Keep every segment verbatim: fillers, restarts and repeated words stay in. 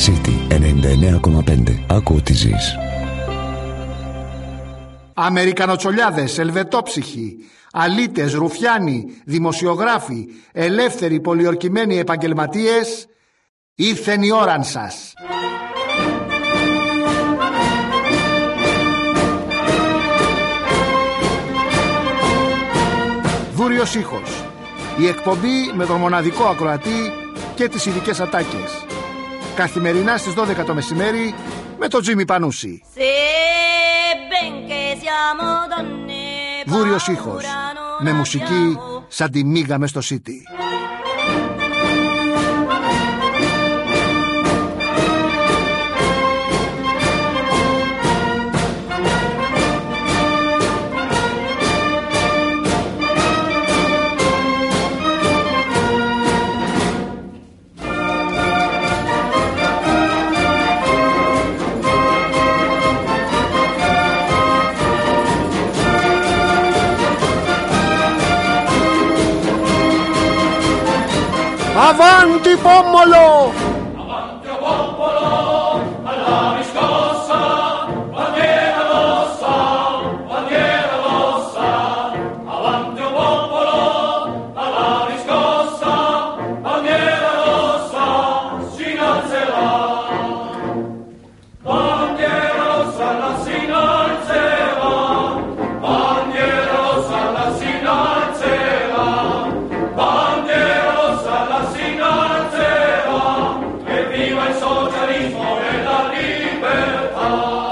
City ενενήντα εννέα κόμμα πέντε. Άκου ό,τι ζεις. Αμερικανοτσολιάδες, ελβετόψυχοι, αλήτες, ρουφιάνοι, δημοσιογράφοι, ελεύθεροι πολιορκημένοι επαγγελματίες, ήρθεν η ώραν σας. Δούριος ήχος. Η εκπομπή με τον μοναδικό ακροατή και τις ειδικές ατάκες. Καθημερινά στις δώδεκα το μεσημέρι με τον Τζίμι Πανούση. Δούριος ήχος. Με μουσική σαν τη μίγα μες στο City. Avanti Pommolo! Avanti o Pompolo, alla riscossa, bandiera rossa, bandiera rossa. Avanti o Pompolo, alla riscossa, bandiera rossa, si innalzerà. Bandiera rossa, la si innalzerà, bandiera rossa, la si innalzerà, bandiera rossa, la si innalzerà, e viva il socialismo e la libertà.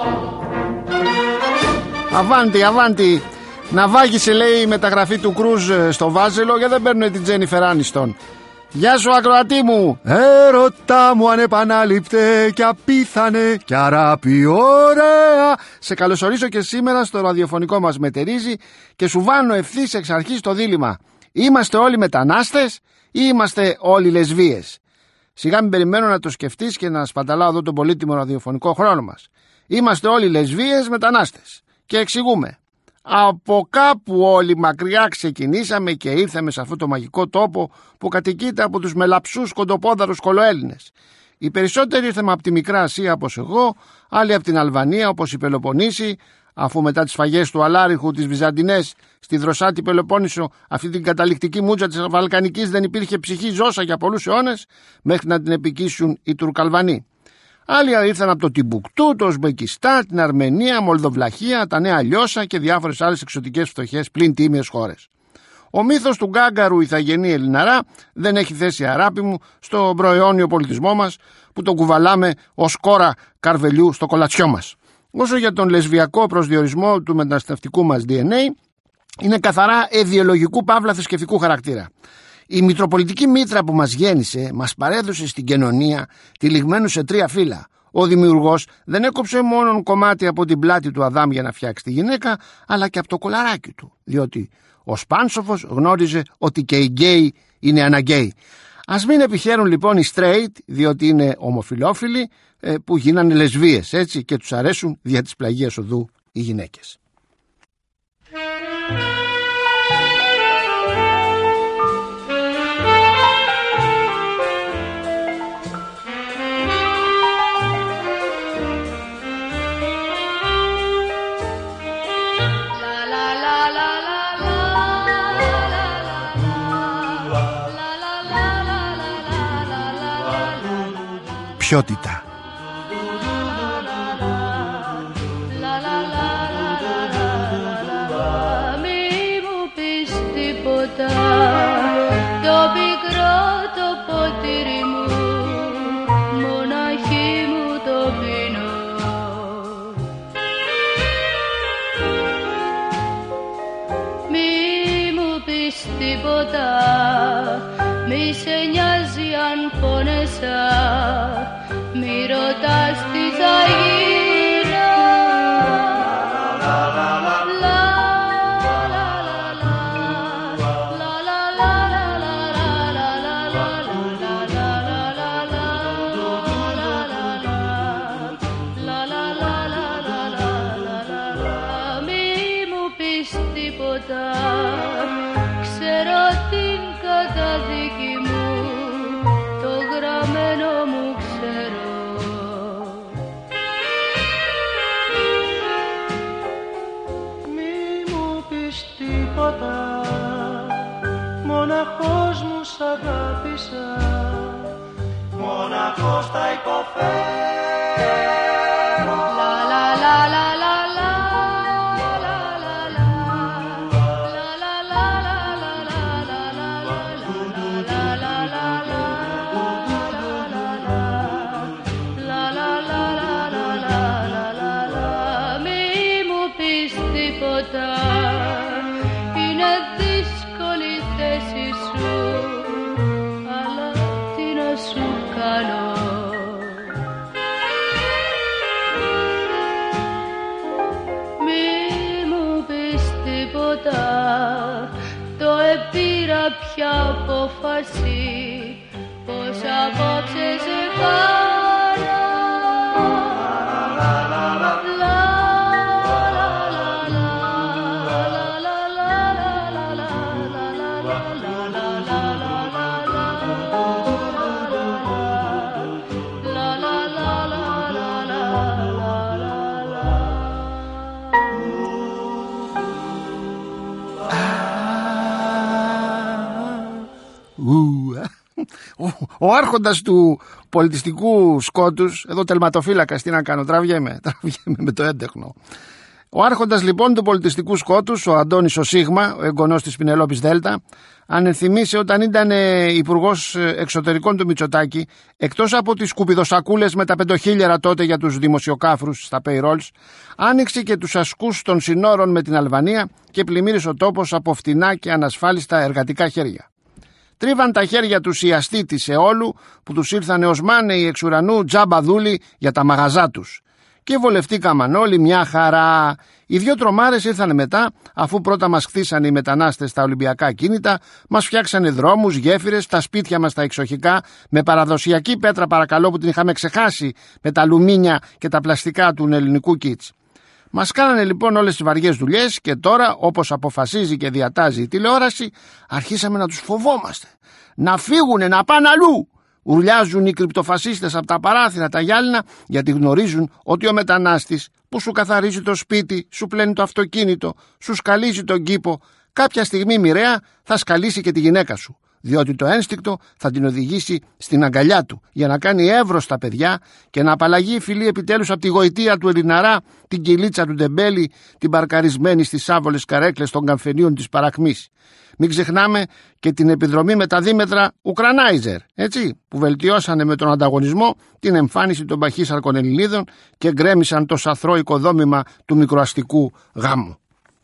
Αβάντι, αβάντι. Να βάγισε, λέει, η μεταγραφή του Κρούζ στο Βάζελο, γιατί δεν παίρνουν την Τζένιφερ Άνιστον. Γεια σου, ακροατή μου. Έρωτα μου ανεπανάληπτε και απίθανε και αράπη ωραία. Σε καλωσορίζω και σήμερα στο ραδιοφωνικό μας μετερίζει και σου βάνω ευθύς εξ αρχής το δίλημμα. Είμαστε όλοι μετανάστες ή είμαστε όλοι λεσβίες? Σιγά μην περιμένω να το σκεφτείς και να σπαταλάω εδώ τον πολύτιμο ραδιοφωνικό χρόνο μας. Είμαστε όλοι λεσβίες μετανάστες. Και εξηγούμε. Από κάπου όλοι μακριά ξεκινήσαμε και ήρθαμε σε αυτό το μαγικό τόπο που κατοικείται από τους μελαψούς κοντοπόδαρους κολοέλληνες. Οι περισσότεροι ήρθαμε από τη Μικρά Ασία όπως εγώ, άλλοι από την Αλβανία όπως η Πελοποννήση, αφού μετά τις σφαγές του Αλάριχου, τις Βυζαντινές, στη Δροσάτη Πελοπόννησο, αυτή την καταληκτική μούτζα της Βαλκανικής, δεν υπήρχε ψυχή ζώσα για πολλούς αιώνες, μέχρι να την επικίσουν οι Τουρκαλβανοί. Άλλοι ήρθαν από το Τιμπουκτού, το Ουσμπεκιστάν, την Αρμενία, Μολδοβλαχία, τα Νέα Λιώσα και διάφορες άλλες εξωτικές φτωχές πλην τίμιες χώρες. Ο μύθος του γκάγκαρου ηθαγενή Ελληναρά δεν έχει θέση, αράπη μου, στο προαιώνιο πολιτισμό μας που τον κουβαλάμε ως κόρα καρβελιού στο κολατσιό μας. Όσο για τον λεσβιακό προσδιορισμό του μεταναστευτικού μας ντι εν έι, είναι καθαρά ιδεολογικού παύλα θρησκευτικού χαρακτήρα. Η μητροπολιτική μήτρα που μας γέννησε μας παρέδωσε στην κοινωνία τυλιγμένου σε τρία φύλλα. Ο δημιουργός δεν έκοψε μόνο κομμάτι από την πλάτη του Αδάμ για να φτιάξει τη γυναίκα, αλλά και από το κολαράκι του, διότι ο Σπάνσοφος γνώριζε ότι και οι γκέι είναι αναγκαίοι. Ας μην επιχαίρουν λοιπόν οι straight, διότι είναι ομοφυλόφιλοι, που γίνανε λεσβίες, έτσι, και τους αρέσουν δια της πλαγίας οδού οι γυναίκες. Ποιότητα. Μη μου πεις τίποτα, το πικρό το ποτήρι μου, μοναχή μου το πίνω. Μη μου πεις τίποτα, μη σε νοιάζει αν πόνεσα, μη ρωτάς τι θα γίνω. Μη μου πεις τίποτα, ξέρω την καταδίκη μου, το γραμμένο μου ξέρω. δάσος τα υποφέρω. La la la la la la la la la la la la la la la. Μη μου πεις τίποτα, είναι δύσκολη η θέση σου, αλλά τι να σου κάνω. Μη μου πεις τίποτα, το επήρα πια απόφαση, πως απόψε σε κάνω. Ο άρχοντας του πολιτιστικού σκότους, εδώ τελματοφύλακας, τι να κάνω, τραβιέμαι, τραβιέμαι με το έντεχνο. Ο άρχοντας λοιπόν του πολιτιστικού σκότους, ο Αντώνης ο Σίγμα, ο εγγονός της Πινελόπης Δέλτα, ανενθυμίσε όταν ήταν υπουργός εξωτερικών του Μητσοτάκη, εκτός από τις σκουπιδοσακούλες με τα πεντοχίλιαρα τότε για τους δημοσιοκάφρους στα payrolls, άνοιξε και τους ασκούς των συνόρων με την Αλβανία και πλημμύρισε ο τόπος από φτηνά και ανασφάλιστα εργατικά χέρια. Τρίβαν τα χέρια τους οι αστεί της Εόλου που τους ήρθανε ως μάνεοι εξ ουρανού τζάμπα δούλοι για τα μαγαζά τους. Και βολευτήκαμαν όλοι μια χαρά. Οι δυο τρομάρες ήρθανε μετά, αφού πρώτα μας χτίσανε οι μετανάστες στα Ολυμπιακά κίνητα, μας φτιάξανε δρόμους, γέφυρες, τα σπίτια μας τα εξοχικά, με παραδοσιακή πέτρα παρακαλώ που την είχαμε ξεχάσει, με τα αλουμίνια και τα πλαστικά του ελληνικού κίτς. Μας κάνανε λοιπόν όλες τις βαριές δουλειές και τώρα, όπως αποφασίζει και διατάζει η τηλεόραση, αρχίσαμε να τους φοβόμαστε. Να φύγουνε, να πάνε αλλού. Ουρλιάζουν οι κρυπτοφασίστες από τα παράθυρα τα γυάλινα, γιατί γνωρίζουν ότι ο μετανάστης που σου καθαρίζει το σπίτι, σου πλένει το αυτοκίνητο, σου σκαλίζει τον κήπο, κάποια στιγμή μοιραία θα σκαλίσει και τη γυναίκα σου. Διότι το ένστικτο θα την οδηγήσει στην αγκαλιά του για να κάνει εύρος στα παιδιά και να απαλλαγεί η φυλή επιτέλους από τη γοητεία του Ελληναρά, την κυλίτσα του Ντεμπέλη, την παρκαρισμένη στις άβολες καρέκλες των καμφενίων της παρακμής. Μην ξεχνάμε και την επιδρομή με τα δίμετρα Ουκρανάιζερ, έτσι, που βελτιώσανε με τον ανταγωνισμό την εμφάνιση των παχύσαρκων Ελληνίδων και γκρέμισαν το σαθρό οικοδόμημα του μικροαστικού γάμου.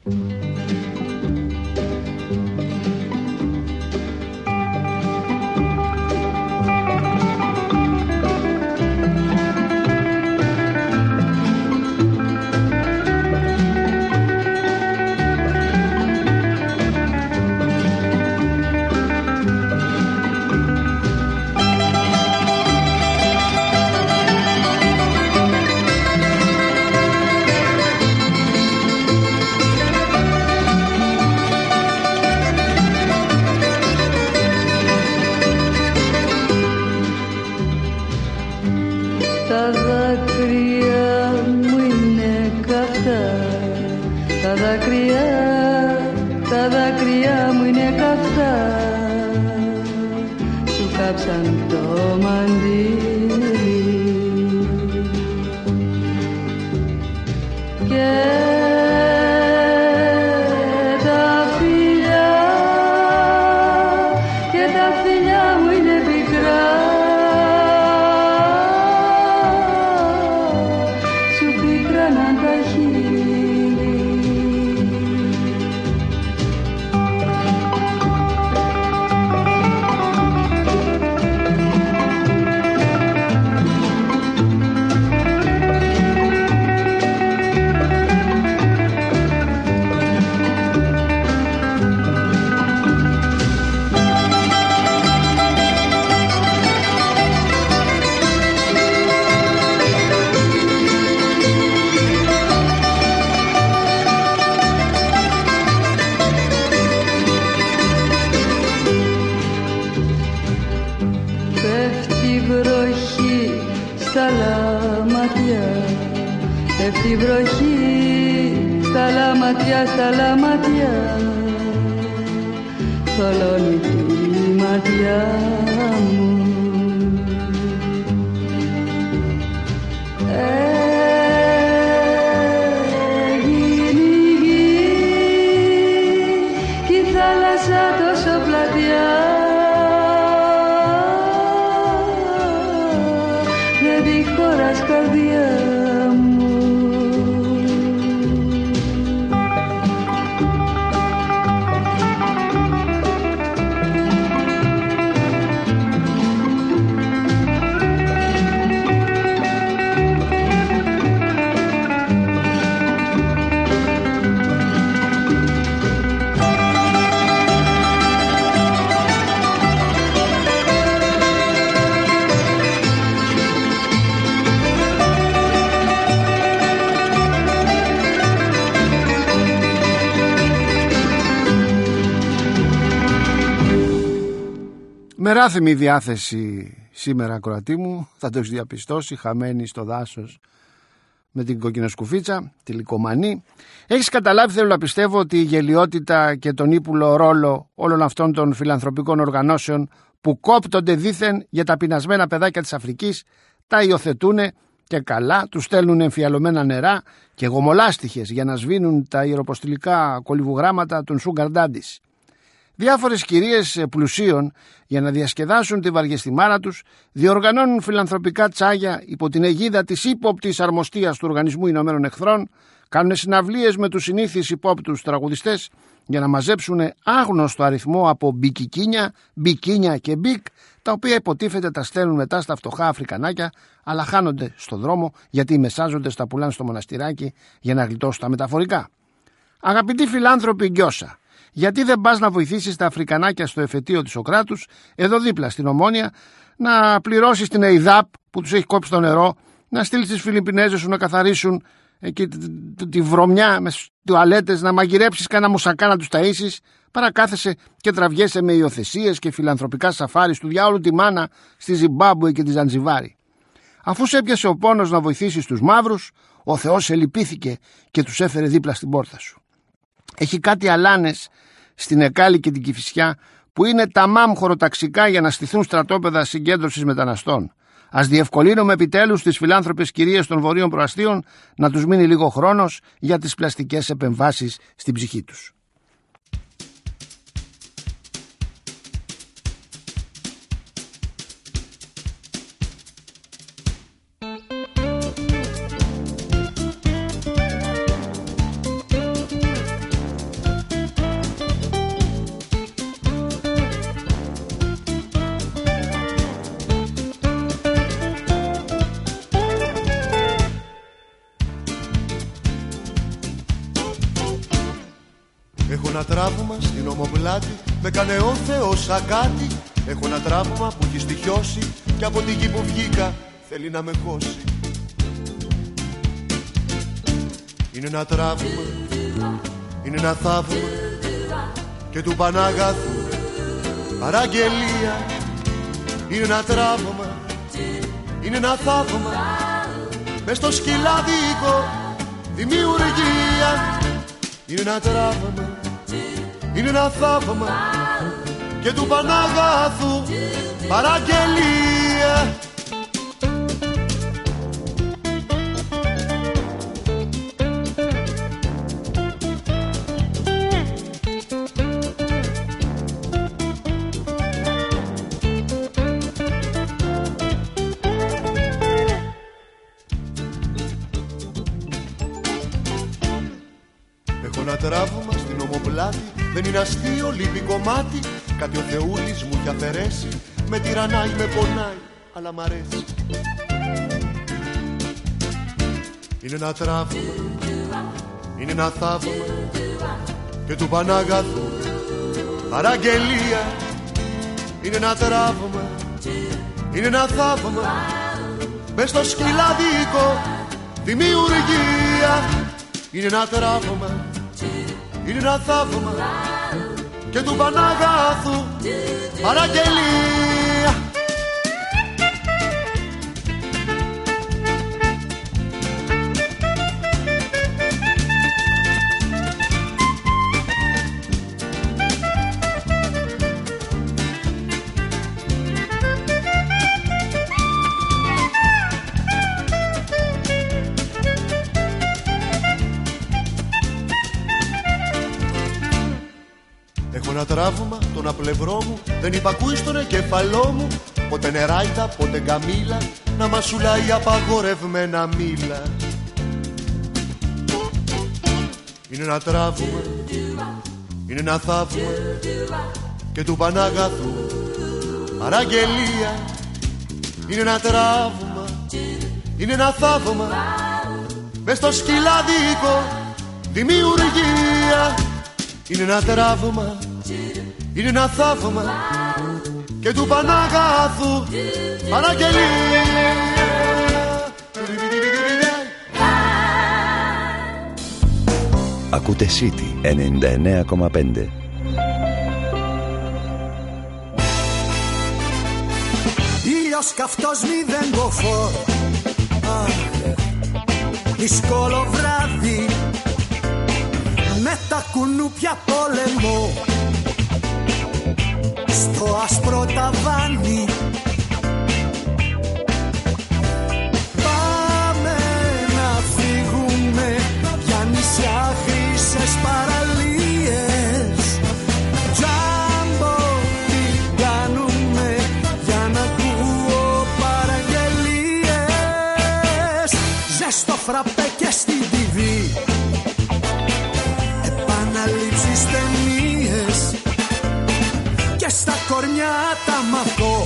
Πέφτει βροχή στα λαματιά, στα λαματιά, θολώνει τη ματιά μου. χώρας καρδιά μου. Μεράθυμη διάθεση σήμερα, ακροατή μου, θα το έχεις διαπιστώσει, χαμένη στο δάσος με την κοκκινοσκουφίτσα, τη λυκομανή. Έχεις καταλάβει, θέλω να πιστεύω, ότι η γελιότητα και τον ύπουλο ρόλο όλων αυτών των φιλανθρωπικών οργανώσεων που κόπτονται δήθεν για τα πεινασμένα παιδάκια της Αφρικής, τα υιοθετούν και καλά, τους στέλνουν εμφιαλωμένα νερά και γομολάστιχες για να σβήνουν τα ιεροποστηλικά κολυβουγράμματα των sugar daddies. Διάφορες κυρίες πλουσίων, για να διασκεδάσουν τη βαριεστημάρα τους, διοργανώνουν φιλανθρωπικά τσάγια υπό την αιγίδα της ύποπτης αρμοστίας του Οργανισμού Ηνωμένων Εχθρών, κάνουν συναυλίες με τους συνήθεις υπόπτους τραγουδιστές για να μαζέψουν άγνωστο αριθμό από μπικικίνια, μπικίνια και μπικ, τα οποία υποτίθεται τα στέλνουν μετά στα φτωχά Αφρικανάκια, αλλά χάνονται στο δρόμο γιατί οι μεσάζοντες τα πουλάνε στο μοναστηράκι για να γλιτώσουν τα μεταφορικά. Αγαπητοί φιλάνθρωποι Γκιόσα, γιατί δεν πας να βοηθήσεις τα Αφρικανάκια στο εφετείο της Σοκράτους, εδώ δίπλα στην Ομόνια, να πληρώσεις την ΕΙΔΑΠ που τους έχει κόψει το νερό, να στείλεις τις Φιλιππινέζες σου να καθαρίσουν εκεί τη βρωμιά με τουαλέτες, να μαγειρέψεις κάνα μουσακά να τους ταΐσεις, παρά κάθεσαι και τραβιέσαι με υιοθεσίες και φιλανθρωπικά σαφάρις του διάολου τη μάνα στη Ζιμπάμπουε και τη Ζανζιβάρη. Αφού σε έπιασε ο πόνος να βοηθήσεις τους μαύρους, ο Θεός σε λυπήθηκε και τους έφερε δίπλα στην πόρτα σου. Έχει κάτι αλάνες στην Εκάλη και την Κηφισιά που είναι ταμάμ χωροταξικά για να στηθούν στρατόπεδα συγκέντρωσης μεταναστών. Ας διευκολύνουμε επιτέλους τις φιλάνθρωπες κυρίες των βορείων προαστίων να τους μείνει λίγο χρόνος για τις πλαστικές επεμβάσεις στην ψυχή τους. Έχω ένα τραύμα στην ομοπλάτη, με κάνε ο Θεός ακάτι. Έχω ένα τραύμα που έχει στοιχιώσει και από τη γη που βγήκα θέλει να με χώσει. Είναι ένα τραύμα, είναι ένα θαύμα και του Παναγάθου παραγγελία. Είναι ένα τραύμα, είναι ένα θαύμα μες στο σκυλάδικο δημιουργία. Είναι ένα τραύμα, είναι ένα θαύμα και του Παναγάθου παραγγελία. Έχω ένα τραύμα στην ομοπλάτη, δεν είναι αστείο, λείπει κομμάτι. Κάτι ο Θεούλης μου έχει αφαιρέσει, με τυραννάει, με πονάει, αλλά μ' αρέσει. Είναι ένα τραύμα, είναι ένα θαύμα και του Παναγάθου παραγγελία. Είναι ένα τραύμα, είναι ένα θαύμα μες στο σκυλαδίκο δημιουργία. Είναι ένα τραύμα, είναι ένα θαύμα και του Παναγάθου παραγγελία. Έχω ένα τραύμα, τον απλευρό μου δεν υπακούει στον εγκέφαλό μου. Πότε νεράιτα, πότε γκαμίλα, να μασουλάει απαγορευμένα μήλα. Είναι ένα τραύμα, είναι ένα θαύμα και του Παναγαθού παραγγελία. Είναι ένα τραύμα, είναι ένα θαύμα μες στο σκυλάδικο δημιουργία. Είναι ένα τραύμα, είναι ένα θαύμα και του Παναγαθού παραγγελία. Ακούτε City ενενήντα εννέα κόμμα πέντε. Ήλιος καυτός μηδέν μποφόρ, δύσκολο βράδυ με τα κουνούπια πόλεμο στο άσπρο ταβάνι. Πάμε να φύγουμε για νησιά, χρυσές παραλίες. Τζάμπο τι κάνουμε για να ακούω παραγγελίες. Ζεστό φραπέ και στην τι βι, επαναλήψεις ταινίες και στα κορμιά τα μαθώ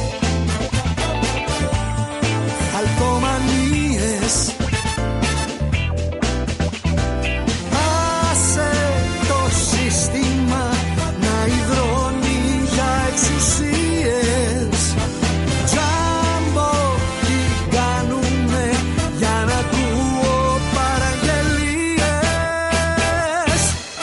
αλκομανίες. Άσε το σύστημα να υδρώνει για εξουσίες. Τζάμπο τι κάνουμε για να ακούω παραγγελίες.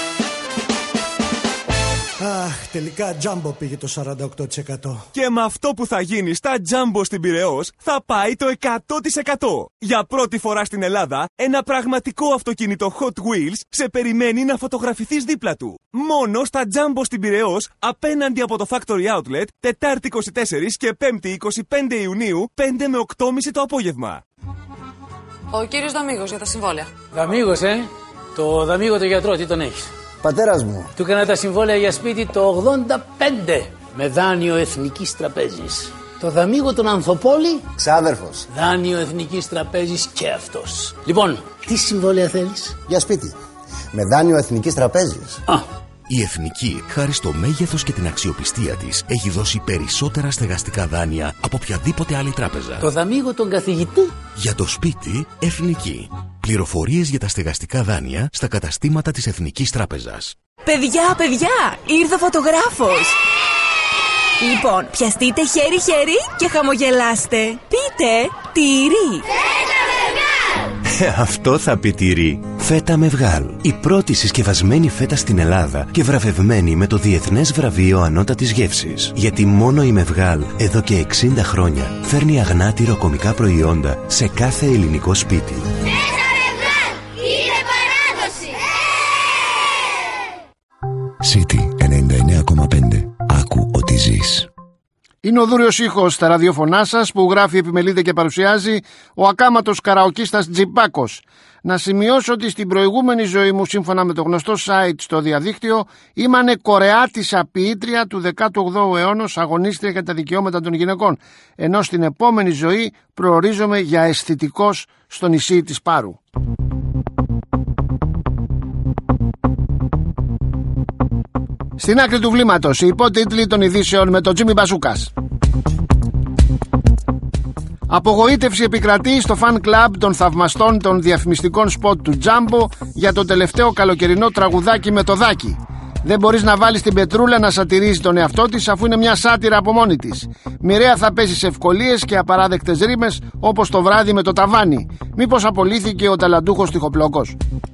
Αχ, τελικά Τζάμπο πήγε το σαράντα οκτώ τοις εκατό. Και με αυτό που θα γίνει στα Τζάμπο στην Πειραιώς θα πάει το εκατό τοις εκατό. Για πρώτη φορά στην Ελλάδα, ένα πραγματικό αυτοκίνητο Hot Wheels σε περιμένει να φωτογραφηθείς δίπλα του. Μόνο στα Τζάμπο στην Πειραιώς, απέναντι από το Factory Outlet, Τετάρτη είκοσι τέσσερα και Πέμπτη είκοσι πέντε Ιουνίου, πέντε με οκτώ και μισή το απόγευμα. Ο κύριος Δαμίγος για τα συμβόλαια. Δαμίγος, ε? Το Δαμίγο το γιατρό, τι τον έχεις? Πατέρας μου. Του έκανα τα συμβόλαια για σπίτι το ογδόντα πέντε με δάνειο Εθνικής Τραπέζης. Το Δαμίγο τον Ανθοπόλη, ξάδερφος. Δάνειο Εθνικής Τραπέζης και αυτός. Λοιπόν, τι συμβόλαια θέλεις? Για σπίτι. Με δάνειο Εθνικής Τραπέζης. Α. Η Εθνική, χάρη στο μέγεθος και την αξιοπιστία της, έχει δώσει περισσότερα στεγαστικά δάνεια από οποιαδήποτε άλλη τράπεζα. Το Δαμίγο τον καθηγητή. Για το σπίτι, Εθνική. Πληροφορίες για τα στεγαστικά δάνεια στα καταστήματα της Εθνικής Τράπεζας. Παιδιά, παιδιά, ήρθε ο φωτογράφος. Λοιπόν, πιαστείτε χέρι-χέρι και χαμογελάστε. Πείτε τυρί. Αυτό θα πει τυρί. Φέτα Μευγάλ. Η πρώτη συσκευασμένη φέτα στην Ελλάδα και βραβευμένη με το Διεθνές Βραβείο Ανώτατης Γεύσης. Γιατί μόνο η Μευγάλ εδώ και εξήντα χρόνια φέρνει αγνά τυροκομικά προϊόντα σε κάθε ελληνικό σπίτι. City ενενήντα εννέα κόμμα πέντε. Άκου ότι ζεις. Είναι ο δούριος ήχος στα ραδιόφωνά σας που γράφει, επιμελείται και παρουσιάζει ο ακάματος καραοκίστας Τζιμπάκος. Να σημειώσω ότι στην προηγούμενη ζωή μου, σύμφωνα με το γνωστό site στο διαδίκτυο, ήμανε κορεάτισσα ποιήτρια του δέκατου όγδοου αιώνα, αγωνίστρια για τα δικαιώματα των γυναικών, ενώ στην επόμενη ζωή προορίζομαι για αισθητικός στο νησί της Πάρου. Στην άκρη του βλήματος, οι υπότιτλοι των ειδήσεων με τον Τζίμι Μπασούκας. Απογοήτευση επικρατεί στο fan club των θαυμαστών των διαφημιστικών σποτ του Τζάμπο για το τελευταίο καλοκαιρινό τραγουδάκι με το Δάκι. Δεν μπορείς να βάλεις την Πετρούλα να σατυρίζει τον εαυτό της, αφού είναι μια σάτυρα από μόνη της. Μοιραία θα πέσει σε ευκολίες και απαράδεκτες ρήμες, όπως το βράδυ με το ταβάνι. Μήπως απολύθηκε ο ταλαντούχος τυχοπλόκος?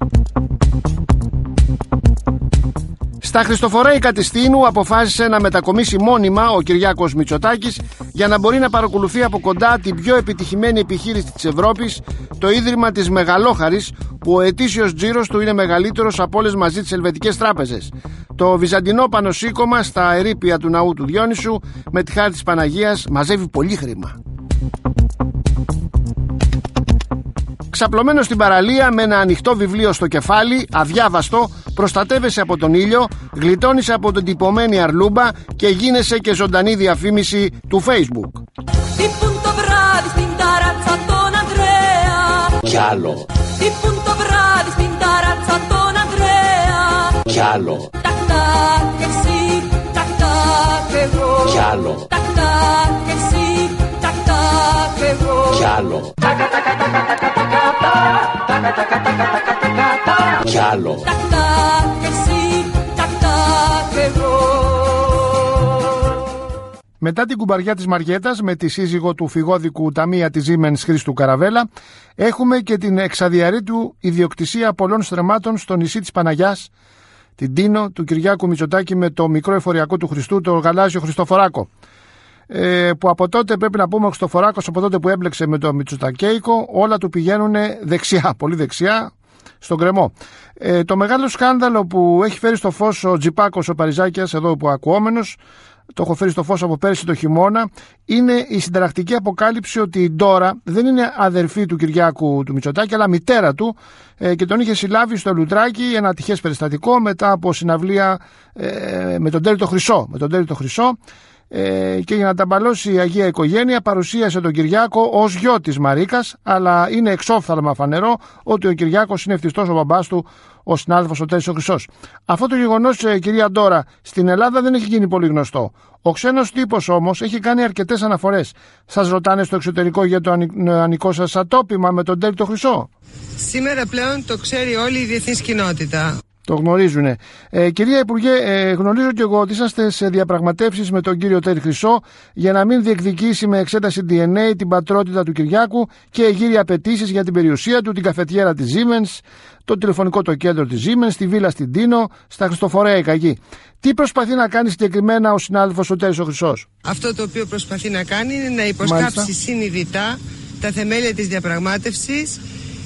Στα Χριστοφορέικα Κατιστίνου αποφάσισε να μετακομίσει μόνιμα ο Κυριάκος Μητσοτάκης για να μπορεί να παρακολουθεί από κοντά την πιο επιτυχημένη επιχείρηση της Ευρώπης, το Ίδρυμα της Μεγαλόχαρης, που ο ετήσιος τζίρος του είναι μεγαλύτερος από όλες μαζί τις ελβετικές τράπεζες. Το βυζαντινό πανοσήκωμα στα ερείπια του ναού του Διόνυσου, με τη χάρη της Παναγίας, μαζεύει πολύ χρήμα. Ξαπλωμένο στην παραλία με ένα ανοιχτό βιβλίο στο κεφάλι, αδιάβαστο, προστατεύεσαι από τον ήλιο, γλιτώνεις από την τυπωμένη αρλούμπα και γίνεσαι και ζωντανή διαφήμιση του Facebook. Di punto bravi, spinta razza Don Andrea. Κι άλλο. Di punto bravi, spinta razza Don Andrea. Κι άλλο. Tac tac che sì, tac tac che voi. Κι άλλο. Tac tac che sì, tac tac che voi. Κι άλλο. Κι άλλο. Tac tac che sì, tac tac che voi. Μετά την κουμπαριά της Μαριέτας με τη σύζυγο του φυγόδικου ταμεία της Siemens Χρήστου Καραβέλα, έχουμε και την εξαδιαρρήτου ιδιοκτησία πολλών στρεμμάτων στο νησί της Παναγιάς, την Τίνο του Κυριάκου Μητσοτάκη με το μικρό εφοριακό του Χριστού, το γαλάζιο Χριστοφοράκο. Ε, που από τότε πρέπει να πούμε ο Χριστοφοράκος, από τότε που έμπλεξε με το Μητσοτακέικο, όλα του πηγαίνουν δεξιά, πολύ δεξιά, στον κρεμό. Ε, το μεγάλο σκάνδαλο που έχει φέρει στο φως ο Τζιπάκος ο Παριζάκιας, εδώ που ακουόμενος, το έχω φέρει στο φως από πέρσι το χειμώνα, είναι η συνταρακτική αποκάλυψη ότι η Ντόρα δεν είναι αδερφή του Κυριάκου του Μητσοτάκη, αλλά μητέρα του, ε, και τον είχε συλλάβει στο Λουτράκι, ένα ατυχές περιστατικό μετά από συναυλία ε, με τον Τέλη το Χρυσό. Με τον Τέλη το Χρυσό. Ε, και για να τα μπαλώσει η Αγία Οικογένεια παρουσίασε τον Κυριάκο ως γιο της Μαρίκας, αλλά είναι εξόφθαλμα φανερό ότι ο Κυριάκος είναι ευτυχώς ο μπαμπάς του, ο συνάδελφος ο Τέλης ο Χρυσός. Αυτό το γεγονός, ε, κυρία Ντόρα, στην Ελλάδα δεν έχει γίνει πολύ γνωστό. Ο ξένος τύπος όμως έχει κάνει αρκετές αναφορές. Σας ρωτάνε στο εξωτερικό για το νεανικό σας ατόπιμα με τον Τέλη το Χρυσό? Σήμερα πλέον το ξέρει όλη η διεθνής κοινότητα. Το γνωρίζουνε. Ε, κυρία Υπουργέ, ε, γνωρίζω και εγώ ότι είσαστε σε διαπραγματεύσεις με τον κύριο Τέλη Χρυσό για να μην διεκδικήσει με εξέταση ντι εν έι την πατρότητα του Κυριάκου και εγείρει απαιτήσεις για την περιουσία του, την καφετιέρα της Siemens, το τηλεφωνικό το κέντρο της Siemens, τη βίλα στην Τίνο, στα Χριστοφορέικα εκεί. Τι προσπαθεί να κάνει συγκεκριμένα ο συνάδελφος ο Τέλης ο Χρυσός? Αυτό το οποίο προσπαθεί να κάνει είναι να υποσκάψει συνειδητά τα θεμέλια της διαπραγμάτευσης.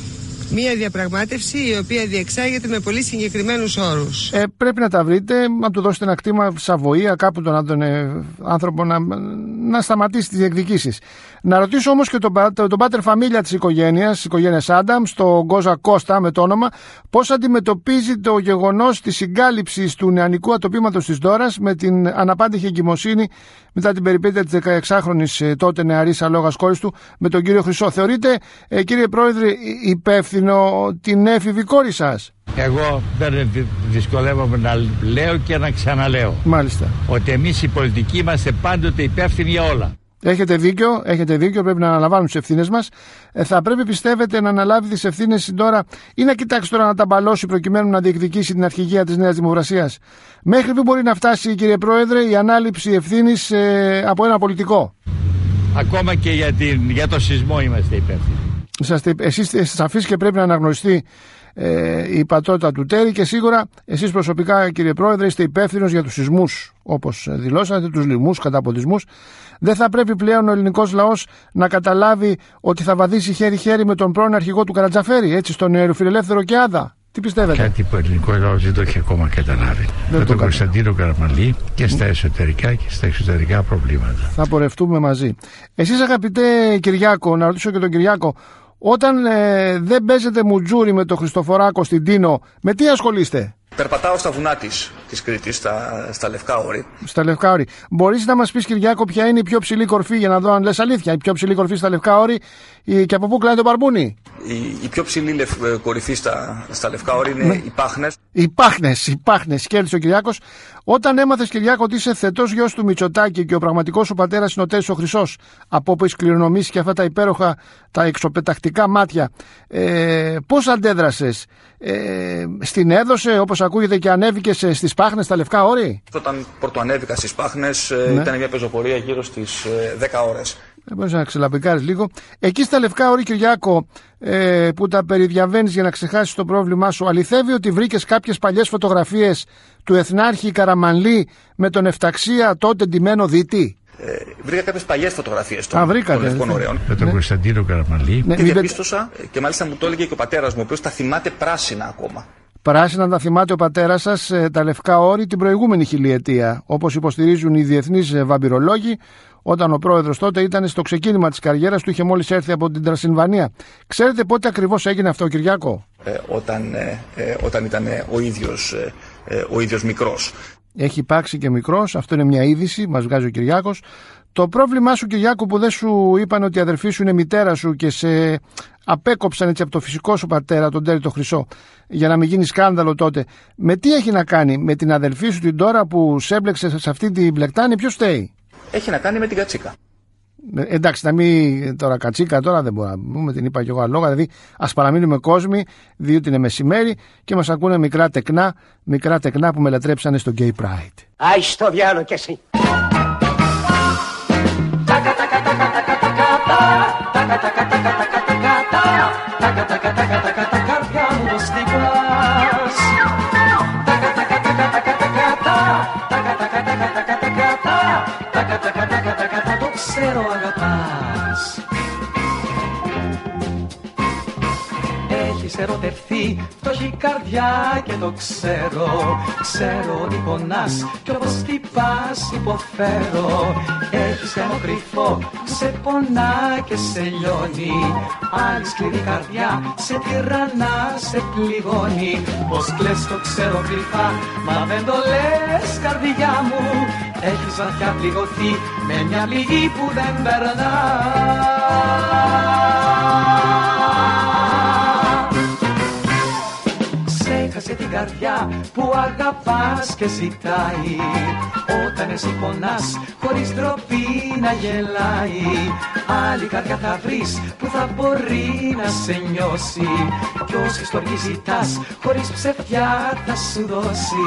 Μία διαπραγμάτευση η οποία διεξάγεται με πολύ συγκεκριμένους όρους. Ε, πρέπει να τα βρείτε, να του δώσετε ένα κτήμα Σαβοία, κάπου τον, τον ε, άνθρωπο να, να σταματήσει τις διεκδικήσεις. Να ρωτήσω όμως και τον, τον, τον πάτερ φαμίλια της οικογένειας, της οικογένειας Άνταμ, τον Γκόζα Κώστα με το όνομα, πώς αντιμετωπίζει το γεγονός της συγκάλυψης του νεανικού ατοπήματος της Ντόρας με την αναπάντηχη εγκυμοσύνη μετά την περιπέτεια της δεκαεξάχρονης ε, τότε νεαρής αλόγας κόρης του με τον κύριο Χρυσό. Θεωρείτε, ε, κύριε Πρόεδρε, υπεύθυνο την έφηβη κόρη σας? Εγώ δεν δυσκολεύομαι να λέω και να ξαναλέω. Μάλιστα. Ότι εμείς οι πολιτικοί είμαστε πάντοτε υπεύθυνοι για όλα. Έχετε δίκιο, έχετε δίκιο, πρέπει να αναλαμβάνουν τις ευθύνες μας. Ε, θα πρέπει, πιστεύετε, να αναλάβει τις ευθύνες τώρα ή να κοιτάξει τώρα να τα μπαλώσει προκειμένου να διεκδικήσει την αρχηγία της Νέας Δημοκρασίας? Μέχρι πού μπορεί να φτάσει, κύριε Πρόεδρε, η ανάληψη ευθύνης ε, από ένα πολιτικό? Ακόμα και για, την, για το σεισμό είμαστε υπεύθυνοι. Είσαστε, εσείς είστε σαφείς και πρέπει να αναγνωριστεί ε, η πατρότητα του Τέρη, και σίγουρα εσείς προσωπικά, κύριε Πρόεδρε, είστε υπεύθυνος για τους σεισμούς, όπως δηλώσατε, τους λοιμούς, καταποντισμούς. Δεν θα πρέπει πλέον ο ελληνικός λαός να καταλάβει ότι θα βαδίσει χέρι-χέρι με τον πρώην αρχηγό του Καρατζαφέρη, έτσι, στον νεοφιλελεύθερο Κεάδα? Τι πιστεύετε? Κάτι που ο ελληνικός λαός δεν το έχει ακόμα καταλάβει. Με τον Κωνσταντίνο Καραμανλή και στα εσωτερικά και στα εξωτερικά προβλήματα. Θα πορευτούμε μαζί. Εσείς, αγαπητέ Κυριάκο, να ρωτήσω και τον Κυριάκο, όταν ε, δεν παίζετε μουτζούρι με τον Χριστοφοράκο στην Τίνο, με τι ασχολείστε? Περπατάω στα βουνά της, της Κρήτης, στα, στα Λευκά Όρη. Στα Λευκά Όρη. Μπορείς να μας πεις, Κυριάκο, ποια είναι η πιο ψηλή κορφή, για να δω αν λες αλήθεια, η πιο ψηλή κορφή στα Λευκά Όρη και από πού κλάει το μπαρμπούνι? Η, η πιο ψηλή λευ, κορυφή στα, στα Λευκά Όρη είναι, ναι, οι Πάχνες. Οι Πάχνες, οι Πάχνες, σκέλισε ο Κυριάκος. Όταν έμαθες, Κυριάκο, ότι είσαι θετός γιος του Μητσοτάκη και ο πραγματικός σου πατέρας είναι ο Τέλης ο Χρυσός, από όπου έχεις κληρονομήσει και αυτά τα υπέροχα, τα εξωπετακτικά μάτια, ε, πώς αντέδρασες? Ε, στην έδωσε, όπως ακούγεται, και ανέβηκες στις Πάχνες, στα Λευκά Όρη? Όταν πρωτοανέβηκα στις Πάχνες, ναι, ήταν μια πεζοπορία γύρω στις δέκα ώρες. Δεν μπορείς να ξελαμπικάρεις λίγο. Εκεί στα Λευκά Όρη, Κυριάκο, ε, που τα περιδιαβαίνεις για να ξεχάσεις το πρόβλημά σου, αληθεύει ότι βρήκες κάποιες παλιές φωτογραφίες του Εθνάρχη Καραμανλή με τον Εφταξία, τότε ντυμένο δίτη? Ε, βρήκα κάποιες παλιές φωτογραφίες των, των Λευκών Ωραίων. Με τον ναι. Κωνσταντίνο Καραμανλή. Ναι, και διαπίστωσα, ναι, και μάλιστα μου το έλεγε και ο πατέρας μου, ο οποίος τα θυμάται πράσινα ακόμα. Πράσινα τα θυμάται ο πατέρας σας, τα Λευκά Όρη, την προηγούμενη χιλιετία, όπως υποστηρίζουν οι διεθνείς βαμπυρολόγοι, όταν ο πρόεδρος τότε ήταν στο ξεκίνημα της καριέρας του, είχε μόλις έρθει από την Τρασιλβανία. Ξέρετε πότε ακριβώς έγινε αυτό, Κυριάκο? Ε, όταν, ε, ε, όταν ήταν ο ίδιος, ε, ο ίδιος μικρός. Έχει υπάρξει και μικρός, αυτό είναι μια είδηση, μας βγάζει ο Κυριάκος. Το πρόβλημά σου, Κυριάκο, που δεν σου είπαν ότι η αδερφή σου είναι μητέρα σου και σε απέκοψαν έτσι από το φυσικό σου πατέρα, τον Τέρι το Χρυσό, για να μην γίνει σκάνδαλο τότε, με τι έχει να κάνει? Με την αδερφή σου την τώρα που σε έμπλεξε σε αυτή την μπλεκτάνη? Ποιος φταίει? Έχει να κάνει με την κατσίκα. Ε, εντάξει, να μην τώρα κατσίκα, τώρα δεν μπορώ να πούμε, την είπα και εγώ αλόγα. Δηλαδή, ας παραμείνουμε κόσμοι, διότι είναι μεσημέρι και μας ακούνε μικρά τεκνά, μικρά τεκνά που με λατρέψανε στο Gay Pride. Άι στο διάλο κι εσύ. Ξέρω αγαπάς. Έχεις ερωτευθεί, φτωχή καρδιά και το ξέρω. Ξέρω ότι πονάς κι όπως χτυπάς υποφέρω. Έχεις κάνω κρυφό, σε πονά και σε λιώνει. Άλλη σκληρή καρδιά, σε τυραννά, σε πληγώνει. Πως κλαις το ξέρω κρυφά, μα δεν το λες καρδιά μου. Έχεις βαθιά πληγωθεί με μια πληγή που δεν περνά. Ξέχασε την καρδιά που αγαπάς και ζητάει. Όταν εσύ πονάς χωρίς ντροπή να γελάει. Άλλη καρδιά θα βρεις που θα μπορεί να σε νιώσει. Κι όση στοργή ζητάς χωρίς ψευτιά θα σου δώσει.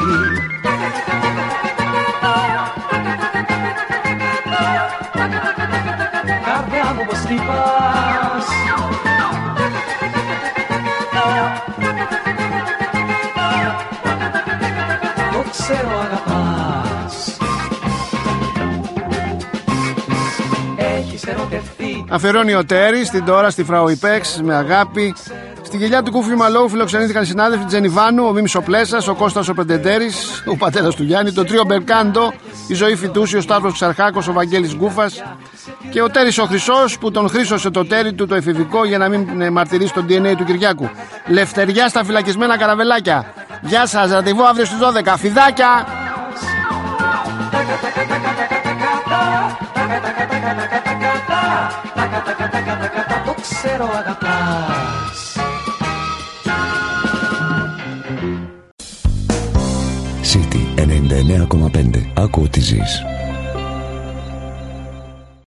Καρδιά μου πως χτυπάς. Το ξέρω αγαπάς. Έχεις ερωτευθεί. Αφιερώνει ο Τέρης την τώρα στη Φράου Ιπέξ με αγάπη. Στη γελιά του Κούφι Μαλόου φιλοξενήθηκαν οι συνάδελφοι Τζενιβάνου, ο Μίμης ο Πλέσας, ο Κώστας ο Πεντεντέρης, ο πατέρας του Γιάννη, το τρίο Μπερκάντο, η Ζωή Φιτούση, ο Σταύρος Ξαρχάκος, ο Βαγγέλης Γκούφας και ο Τέρης ο Χρυσός που τον χρήσωσε το τέρι του το εφηβικό για να μην μαρτυρήσει το ντι εν έι του Κυριάκου. Λευτεριά στα φυλακισμένα καραβελάκια. Γεια σας, ραντεβού αύριο στις δώδεκα. Φιδάκια! Το ξέρω αγαπάς. City ενενήντα εννέα κόμμα πέντε. Άκου ό,τι ζεις.